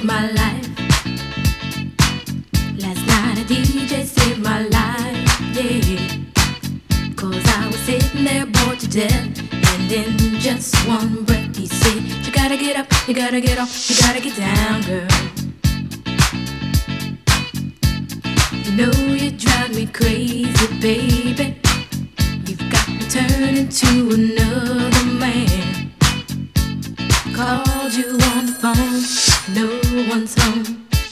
saved my life. Last night a DJ saved my life, yeah. 'Cause I was sitting there bored to death, and in just one breath he said, you gotta get up, you gotta get off, you gotta get down, girl. You know you drive me crazy, baby. You've got me turning to another man. Called you on the phone, no one's home.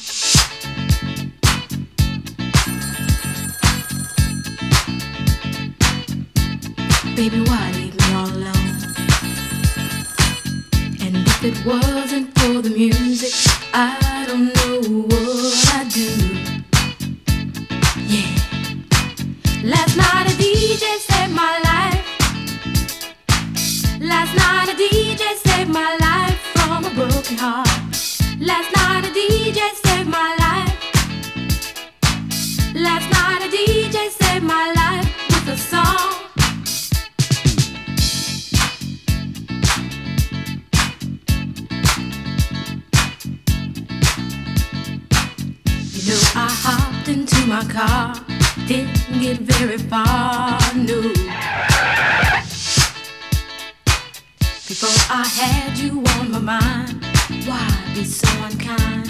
Baby, why leave me all alone? And if it wasn't for the music, I don't know what I'd do. Yeah. Last night a DJ saved my life. Last night a DJ saved my life from a broken heart. Last night a DJ saved my life. Last night a DJ saved my life with a song. You know I hopped into my car, didn't get very far, no. Before I had you on my mind, why be so unkind?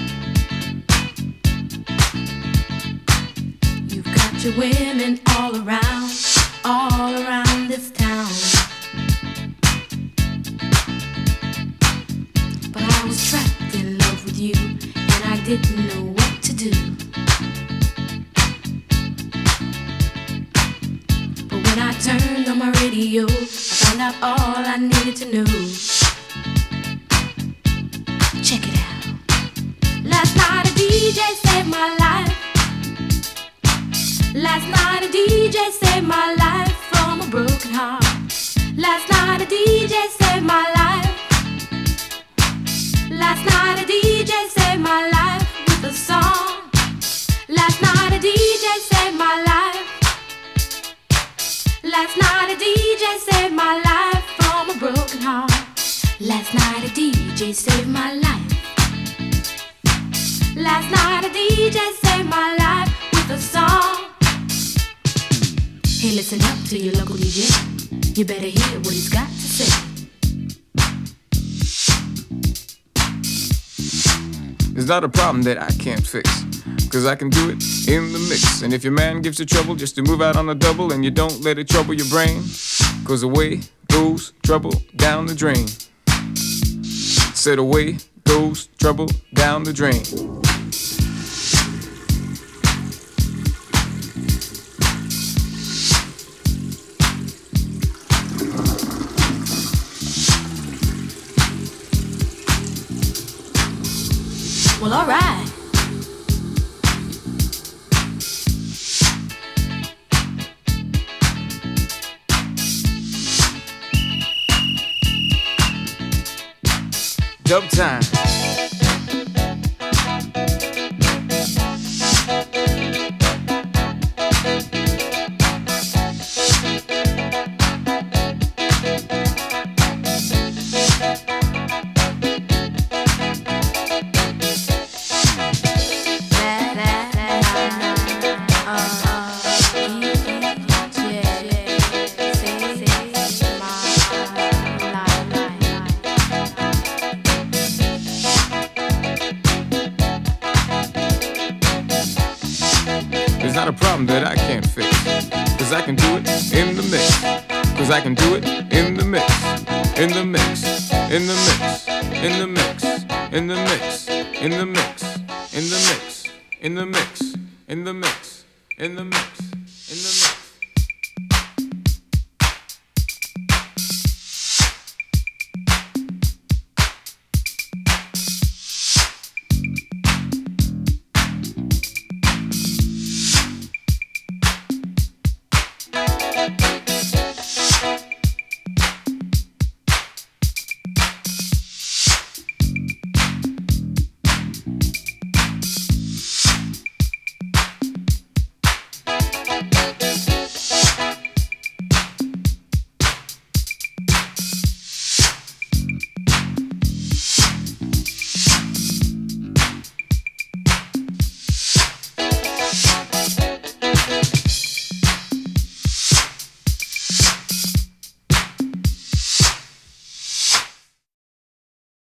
You've got your women all around this town. But I was trapped in love with you, and I didn't know what to do. But when I turned on my radio, I found out all I needed to know. Check it out. Last night a DJ saved my life. Last night a DJ saved my life from a broken heart. Last night a DJ saved my life. Last night a DJ saved my life with a song. Last night a DJ saved my life. Last night a DJ saved my life from a broken heart. Last night a DJ saved my life. Last night a DJ saved my life with a song. Hey, listen up to your local DJ. You better hear what he's got to say. It's not a problem that I can't fix, 'cause I can do it in the mix. And if your man gives you trouble just to move out on the double, and you don't let it trouble your brain, 'cause away goes trouble down the drain. Said away goes trouble down the drain. Well, all right. Dub time. It's not a problem that I can't fix, 'cause I can do it in the mix. 'Cause I can do it in the mix. In the mix. In the mix. In the mix. In the mix. In the mix. In the mix. In the mix. In the mix. In the mix.